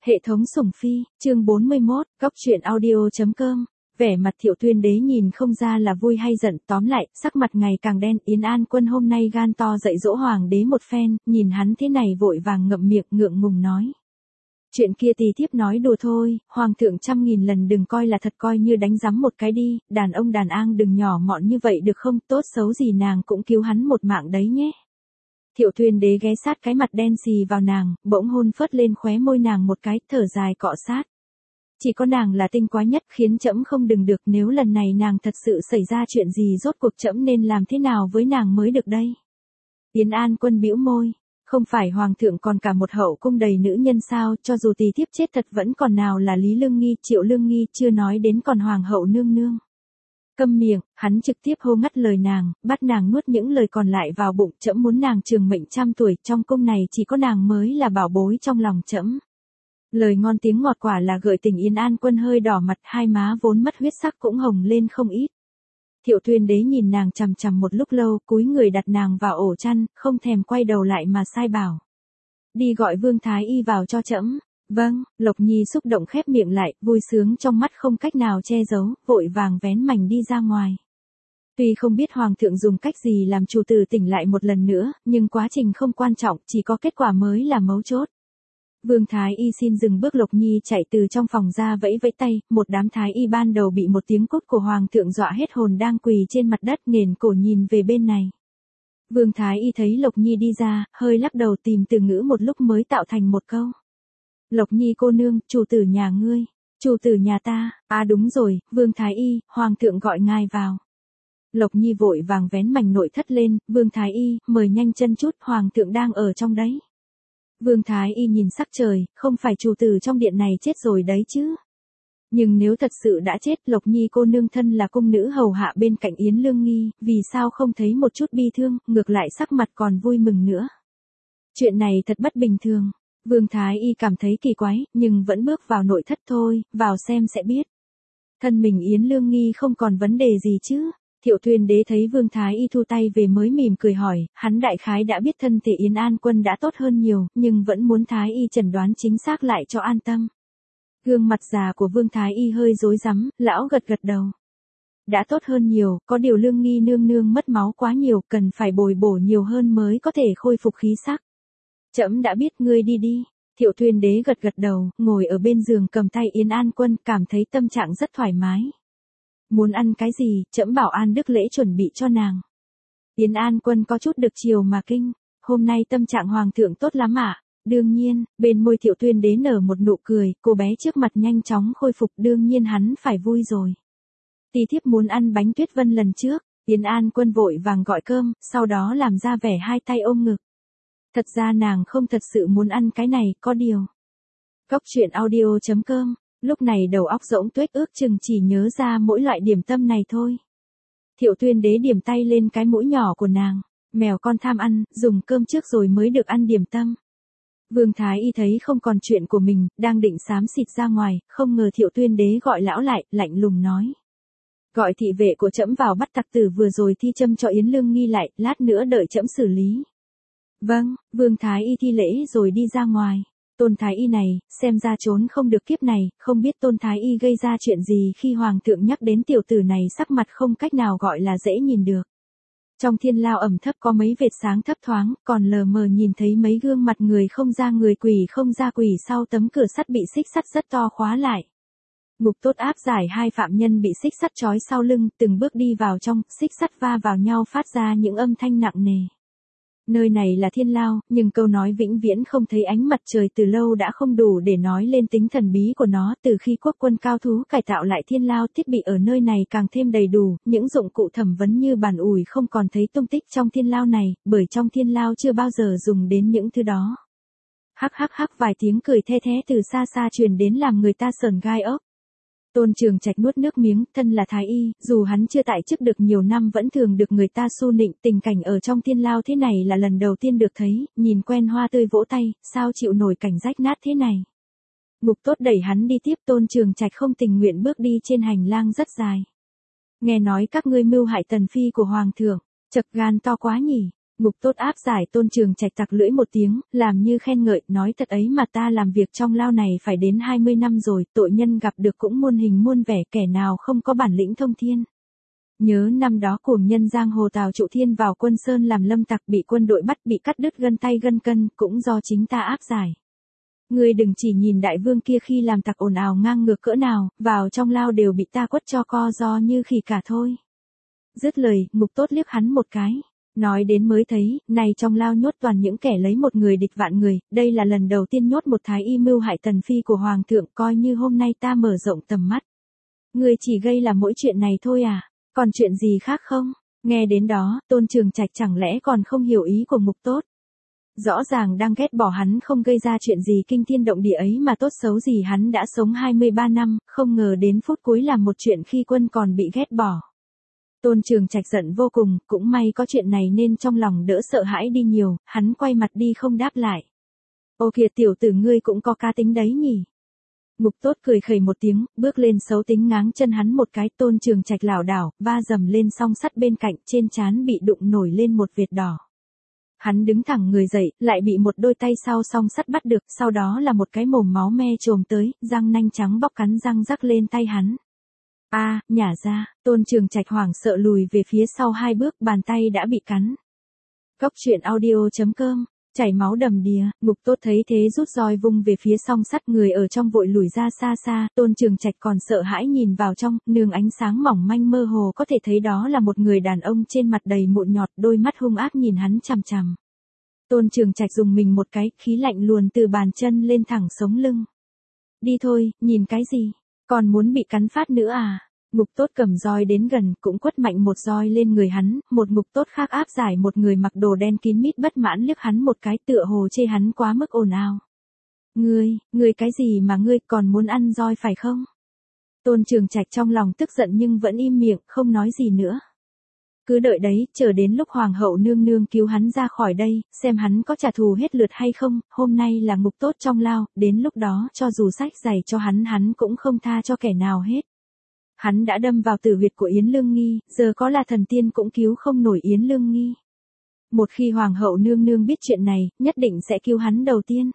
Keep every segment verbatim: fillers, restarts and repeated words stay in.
Hệ thống sủng phi, chương bốn mươi mốt, góc truyện audio chấm com. Vẻ mặt Thiệu Tuyên Đế nhìn không ra là vui hay giận, tóm lại, sắc mặt ngày càng đen. Yến An Quân hôm nay gan to dạy dỗ hoàng đế một phen, nhìn hắn thế này vội vàng ngậm miệng ngượng ngùng nói. Chuyện kia tỳ thiếp nói đùa thôi, hoàng thượng trăm nghìn lần đừng coi là thật, coi như đánh giấm một cái đi, đàn ông đàn an đừng nhỏ mọn như vậy được không, tốt xấu gì nàng cũng cứu hắn một mạng đấy nhé. Thiệu Tuyên Đế ghé sát cái mặt đen xì vào nàng, bỗng hôn phớt lên khóe môi nàng một cái, thở dài cọ sát. Chỉ có nàng là tinh quá nhất, khiến trẫm không đừng được, nếu lần này nàng thật sự xảy ra chuyện gì rốt cuộc trẫm nên làm thế nào với nàng mới được đây. Yến An Quân bĩu môi, không phải hoàng thượng còn cả một hậu cung đầy nữ nhân sao, cho dù tỳ thiếp chết thật vẫn còn nào là Lý Lương Nghi, Triệu Lương Nghi, chưa nói đến còn hoàng hậu nương nương. Câm miệng, hắn trực tiếp hô ngắt lời nàng, bắt nàng nuốt những lời còn lại vào bụng, trẫm muốn nàng trường mệnh trăm tuổi, trong cung này chỉ có nàng mới là bảo bối trong lòng trẫm. Lời ngon tiếng ngọt quả là gợi tình Yến An Quân hơi đỏ mặt, hai má vốn mất huyết sắc cũng hồng lên không ít. Thiệu Tuyên Đế nhìn nàng chằm chằm một lúc lâu, cúi người đặt nàng vào ổ chăn, không thèm quay đầu lại mà sai bảo. Đi gọi Vương Thái Y vào cho trẫm. Vâng, Lộc Nhi xúc động khép miệng lại, vui sướng trong mắt không cách nào che giấu, vội vàng vén mành đi ra ngoài. Tuy không biết hoàng thượng dùng cách gì làm chủ tử tỉnh lại một lần nữa, nhưng quá trình không quan trọng, chỉ có kết quả mới là mấu chốt. Vương Thái Y xin dừng bước, Lộc Nhi chạy từ trong phòng ra vẫy vẫy tay, một đám Thái Y ban đầu bị một tiếng cốt của hoàng thượng dọa hết hồn đang quỳ trên mặt đất nghển cổ nhìn về bên này. Vương Thái Y thấy Lộc Nhi đi ra, hơi lắc đầu tìm từ ngữ một lúc mới tạo thành một câu. Lộc Nhi cô nương, chủ tử nhà ngươi, chủ tử nhà ta, à đúng rồi, Vương Thái Y, hoàng thượng gọi ngài vào. Lộc Nhi vội vàng vén mành nội thất lên, Vương Thái Y, mời nhanh chân chút, hoàng thượng đang ở trong đấy. Vương Thái Y nhìn sắc trời, không phải chủ tử trong điện này chết rồi đấy chứ. Nhưng nếu thật sự đã chết, Lộc Nhi cô nương thân là cung nữ hầu hạ bên cạnh Yến Lương Nghi, vì sao không thấy một chút bi thương, ngược lại sắc mặt còn vui mừng nữa. Chuyện này thật bất bình thường. Vương Thái Y cảm thấy kỳ quái, nhưng vẫn bước vào nội thất thôi, vào xem sẽ biết. Thân mình Yến Lương Nghi không còn vấn đề gì chứ. Thiệu Tuyên Đế thấy Vương Thái Y thu tay về mới mỉm cười hỏi, hắn đại khái đã biết thân thể Yến An Quân đã tốt hơn nhiều, nhưng vẫn muốn Thái Y chẩn đoán chính xác lại cho an tâm. Gương mặt già của Vương Thái Y hơi rối rắm, lão gật gật đầu. Đã tốt hơn nhiều, có điều Lương Nghi nương nương mất máu quá nhiều, cần phải bồi bổ nhiều hơn mới có thể khôi phục khí sắc. Trẫm đã biết, ngươi đi đi. Thiệu Tuyên Đế gật gật đầu, ngồi ở bên giường cầm tay Yến An Quân, cảm thấy tâm trạng rất thoải mái. Muốn ăn cái gì, trẫm bảo An Đức Lễ chuẩn bị cho nàng. Yến An Quân có chút được chiều mà kinh, hôm nay tâm trạng hoàng thượng tốt lắm ạ. À? Đương nhiên, bên môi Thiệu Tuyên Đế nở một nụ cười, cô bé trước mặt nhanh chóng khôi phục, đương nhiên hắn phải vui rồi. Tỳ thiếp muốn ăn bánh tuyết vân lần trước. Yến An Quân vội vàng gọi cơm, sau đó làm ra vẻ hai tay ôm ngực. Thật ra nàng không thật sự muốn ăn cái này, có điều. Góc truyện audio chấm com, lúc này đầu óc rỗng tuếch, ước chừng chỉ nhớ ra mỗi loại điểm tâm này thôi. Thiệu Tuyên Đế điểm tay lên cái mũi nhỏ của nàng, mèo con tham ăn, dùng cơm trước rồi mới được ăn điểm tâm. Vương Thái Y thấy không còn chuyện của mình, đang định xám xịt ra ngoài, không ngờ Thiệu Tuyên Đế gọi lão lại, lạnh lùng nói. Gọi thị vệ của trẫm vào bắt tặc tử vừa rồi thi châm cho Yến Lương Nghi lại, lát nữa đợi trẫm xử lý. Vâng, Vương Thái Y thi lễ rồi đi ra ngoài. Tôn Thái Y này, xem ra trốn không được kiếp này, không biết Tôn Thái Y gây ra chuyện gì khi hoàng thượng nhắc đến tiểu tử này, sắc mặt không cách nào gọi là dễ nhìn được. Trong thiên lao ẩm thấp có mấy vệt sáng thấp thoáng, còn lờ mờ nhìn thấy mấy gương mặt người không ra người, quỷ không ra quỷ sau tấm cửa sắt bị xích sắt rất to khóa lại. Ngục tốt áp giải hai phạm nhân bị xích sắt trói sau lưng, từng bước đi vào trong, xích sắt va vào nhau phát ra những âm thanh nặng nề. Nơi này là thiên lao, nhưng câu nói vĩnh viễn không thấy ánh mặt trời từ lâu đã không đủ để nói lên tính thần bí của nó. Từ khi quốc quân cao thú cải tạo lại thiên lao, thiết bị ở nơi này càng thêm đầy đủ, những dụng cụ thẩm vấn như bàn ủi không còn thấy tung tích trong thiên lao này, bởi trong thiên lao chưa bao giờ dùng đến những thứ đó. Hắc hắc hắc, vài tiếng cười the thé từ xa xa truyền đến làm người ta sởn gai ốc. Tôn Trường Trạch nuốt nước miếng, thân là Thái Y, dù hắn chưa tại chức được nhiều năm vẫn thường được người ta xu nịnh, tình cảnh ở trong thiên lao thế này là lần đầu tiên được thấy, nhìn quen hoa tươi vỗ tay, sao chịu nổi cảnh rách nát thế này. Ngục tốt đẩy hắn đi tiếp, Tôn Trường Trạch không tình nguyện bước đi trên hành lang rất dài. Nghe nói các ngươi mưu hại tần phi của hoàng thượng, chật gan to quá nhỉ, Ngục Tốt áp giải Tôn Trường Trạch tặc lưỡi một tiếng, làm như khen ngợi, nói thật ấy mà ta làm việc trong lao này phải đến hai mươi năm rồi, tội nhân gặp được cũng muôn hình muôn vẻ, kẻ nào không có bản lĩnh thông thiên. Nhớ năm đó cuồng nhân giang hồ Tào Trụ Thiên vào Quân Sơn làm lâm tặc bị quân đội bắt bị cắt đứt gân tay gân cân, cũng do chính ta áp giải. Ngươi đừng chỉ nhìn đại vương kia khi làm tặc ồn ào ngang ngược cỡ nào, vào trong lao đều bị ta quất cho co ro như khỉ cả thôi. Dứt lời, Ngục Tốt liếc hắn một cái. Nói đến mới thấy, này trong lao nhốt toàn những kẻ lấy một người địch vạn người, đây là lần đầu tiên nhốt một thái y mưu hại tần phi của hoàng thượng, coi như hôm nay ta mở rộng tầm mắt. Ngươi chỉ gây là mỗi chuyện này thôi à, còn chuyện gì khác không? Nghe đến đó, Tôn Trường Trạch chẳng lẽ còn không hiểu ý của Ngục Tốt. Rõ ràng đang ghét bỏ hắn không gây ra chuyện gì kinh thiên động địa ấy mà tốt xấu gì hắn đã sống hai mươi ba năm, không ngờ đến phút cuối làm một chuyện khi quân còn bị ghét bỏ. Tôn Trường Trạch giận vô cùng, cũng may có chuyện này nên trong lòng đỡ sợ hãi đi nhiều, hắn quay mặt đi không đáp lại. Ô kìa tiểu tử ngươi cũng có cá tính đấy nhỉ. Ngục Tốt cười khẩy một tiếng, bước lên xấu tính ngáng chân hắn một cái. Tôn Trường Trạch lảo đảo, va dầm lên song sắt bên cạnh, trên trán bị đụng nổi lên một vệt đỏ. Hắn đứng thẳng người dậy, lại bị một đôi tay sau song sắt bắt được, sau đó là một cái mồm máu me trồm tới, răng nanh trắng bóc cắn răng rắc lên tay hắn. A, à, nhả ra, Tôn Trường Trạch hoảng sợ lùi về phía sau hai bước, bàn tay đã bị cắn. Cốc truyện audio chấm com, chảy máu đầm đìa. Ngục Tốt thấy thế rút roi vung về phía song sắt, người ở trong vội lùi ra xa xa. Tôn Trường Trạch còn sợ hãi nhìn vào trong, nương ánh sáng mỏng manh mơ hồ có thể thấy đó là một người đàn ông trên mặt đầy mụn nhọt, đôi mắt hung ác nhìn hắn chằm chằm. Tôn Trường Trạch dùng mình một cái, khí lạnh luồn từ bàn chân lên thẳng sống lưng. Đi thôi, nhìn cái gì? Còn muốn bị cắn phát nữa à? Ngục Tốt cầm roi đến gần, cũng quất mạnh một roi lên người hắn, một Ngục Tốt khác áp giải một người mặc đồ đen kín mít bất mãn liếc hắn một cái, tựa hồ chê hắn quá mức ồn ào. Ngươi, ngươi cái gì mà ngươi còn muốn ăn roi phải không? Tôn Trường Trạch trong lòng tức giận nhưng vẫn im miệng, không nói gì nữa. Cứ đợi đấy, chờ đến lúc Hoàng hậu nương nương cứu hắn ra khỏi đây, xem hắn có trả thù hết lượt hay không. Hôm nay là Ngục Tốt trong lao, đến lúc đó cho dù sách giày cho hắn hắn cũng không tha cho kẻ nào hết. Hắn đã đâm vào tử huyệt của Yến Lương Nghi, giờ có là thần tiên cũng cứu không nổi Yến Lương Nghi. Một khi Hoàng hậu nương nương biết chuyện này, nhất định sẽ cứu hắn đầu tiên.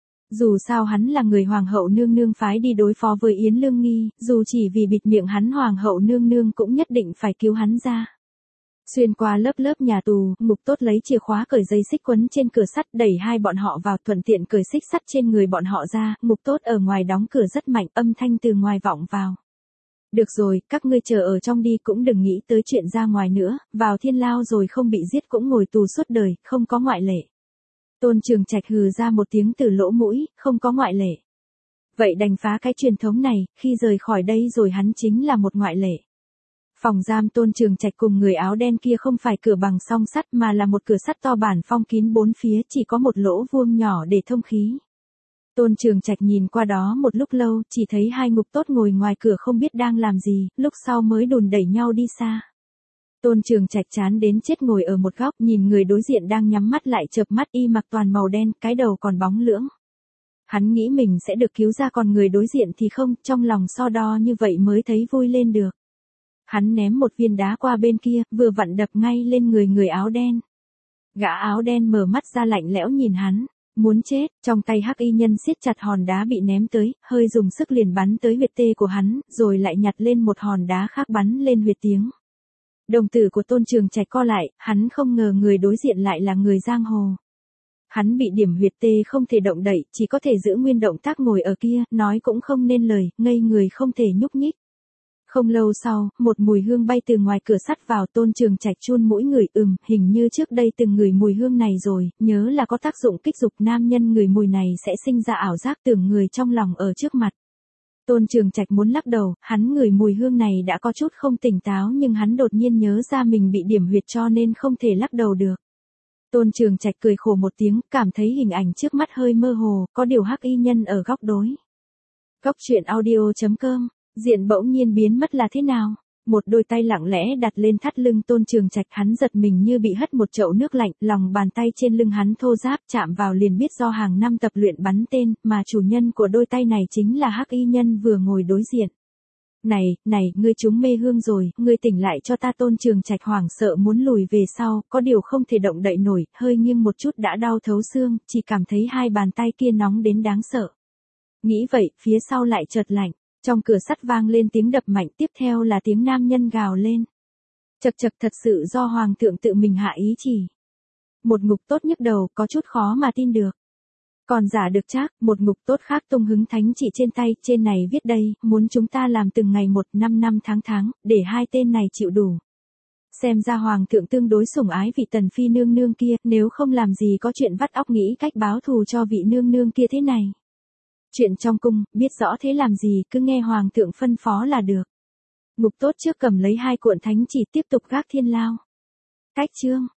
Dù sao hắn là người Hoàng hậu nương nương phái đi đối phó với Yến Lương Nghi, dù chỉ vì bịt miệng hắn Hoàng hậu nương nương cũng nhất định phải cứu hắn ra. Xuyên qua lớp lớp nhà tù, Ngục Tốt lấy chìa khóa cởi dây xích quấn trên cửa sắt, đẩy hai bọn họ vào, thuận tiện cởi xích sắt trên người bọn họ ra. Ngục Tốt ở ngoài đóng cửa rất mạnh, âm thanh từ ngoài vọng vào. Được rồi, các ngươi chờ ở trong đi, cũng đừng nghĩ tới chuyện ra ngoài nữa, vào thiên lao rồi không bị giết cũng ngồi tù suốt đời, không có ngoại lệ. Tôn Trường Trạch hừ ra một tiếng từ lỗ mũi, không có ngoại lệ. Vậy đành phá cái truyền thống này, khi rời khỏi đây rồi hắn chính là một ngoại lệ. Phòng giam Tôn Trường Trạch cùng người áo đen kia không phải cửa bằng song sắt mà là một cửa sắt to bản phong kín bốn phía, chỉ có một lỗ vuông nhỏ để thông khí. Tôn Trường Trạch nhìn qua đó một lúc lâu, chỉ thấy hai Ngục Tốt ngồi ngoài cửa không biết đang làm gì, lúc sau mới đùn đẩy nhau đi xa. Tôn Trường Trạch chán đến chết ngồi ở một góc, nhìn người đối diện đang nhắm mắt lại chợp mắt, y mặc toàn màu đen, cái đầu còn bóng lưỡng. Hắn nghĩ mình sẽ được cứu ra, còn người đối diện thì không, trong lòng so đo như vậy mới thấy vui lên được. Hắn ném một viên đá qua bên kia, vừa vặn đập ngay lên người người áo đen. Gã áo đen mở mắt ra lạnh lẽo nhìn hắn. Muốn chết, trong tay hắc y nhân siết chặt hòn đá bị ném tới, hơi dùng sức liền bắn tới huyệt tê của hắn, rồi lại nhặt lên một hòn đá khác bắn lên huyệt tiếng. Đồng tử của Tôn Trường Trạch co lại, hắn không ngờ người đối diện lại là người giang hồ. Hắn bị điểm huyệt tê không thể động đậy, chỉ có thể giữ nguyên động tác ngồi ở kia, nói cũng không nên lời, ngây người không thể nhúc nhích. Không lâu sau, một mùi hương bay từ ngoài cửa sắt vào. Tôn Trường Trạch chun mũi ngửi, ừm, hình như trước đây từng ngửi mùi hương này rồi, nhớ là có tác dụng kích dục nam nhân, ngửi mùi này sẽ sinh ra ảo giác tưởng người trong lòng ở trước mặt. Tôn Trường Trạch muốn lắc đầu, hắn ngửi mùi hương này đã có chút không tỉnh táo nhưng hắn đột nhiên nhớ ra mình bị điểm huyệt cho nên không thể lắc đầu được. Tôn Trường Trạch cười khổ một tiếng, cảm thấy hình ảnh trước mắt hơi mơ hồ, có điều hắc y nhân ở góc đối. Cốc truyện audio chấm com, diện bỗng nhiên biến mất là thế nào? Một đôi tay lặng lẽ đặt lên thắt lưng Tôn Trường Trạch, hắn giật mình như bị hất một chậu nước lạnh, lòng bàn tay trên lưng hắn thô ráp, chạm vào liền biết do hàng năm tập luyện bắn tên, mà chủ nhân của đôi tay này chính là hắc y nhân vừa ngồi đối diện. Này, này, ngươi trúng mê hương rồi, ngươi tỉnh lại cho ta. Tôn Trường Trạch hoảng sợ muốn lùi về sau, có điều không thể động đậy nổi, hơi nghiêng một chút đã đau thấu xương, chỉ cảm thấy hai bàn tay kia nóng đến đáng sợ. Nghĩ vậy, phía sau lại chợt lạnh, trong cửa sắt vang lên tiếng đập mạnh, tiếp theo là tiếng nam nhân gào lên. Chậc chậc, thật sự do hoàng thượng tự mình hạ ý chỉ. Một ngục tốt nhức đầu, có chút khó mà tin được. Còn giả được chắc, một ngục tốt khác tung hứng thánh chỉ trên tay, trên này viết đây, muốn chúng ta làm từng ngày một, năm năm tháng tháng, để hai tên này chịu đủ. Xem ra hoàng thượng tương đối sủng ái vị tần phi nương nương kia, nếu không làm gì có chuyện vắt óc nghĩ cách báo thù cho vị nương nương kia thế này. Chuyện trong cung, biết rõ thế làm gì, cứ nghe hoàng thượng phân phó là được. Ngục tốt trước cầm lấy hai cuộn thánh chỉ tiếp tục gác thiên lao. Cách chương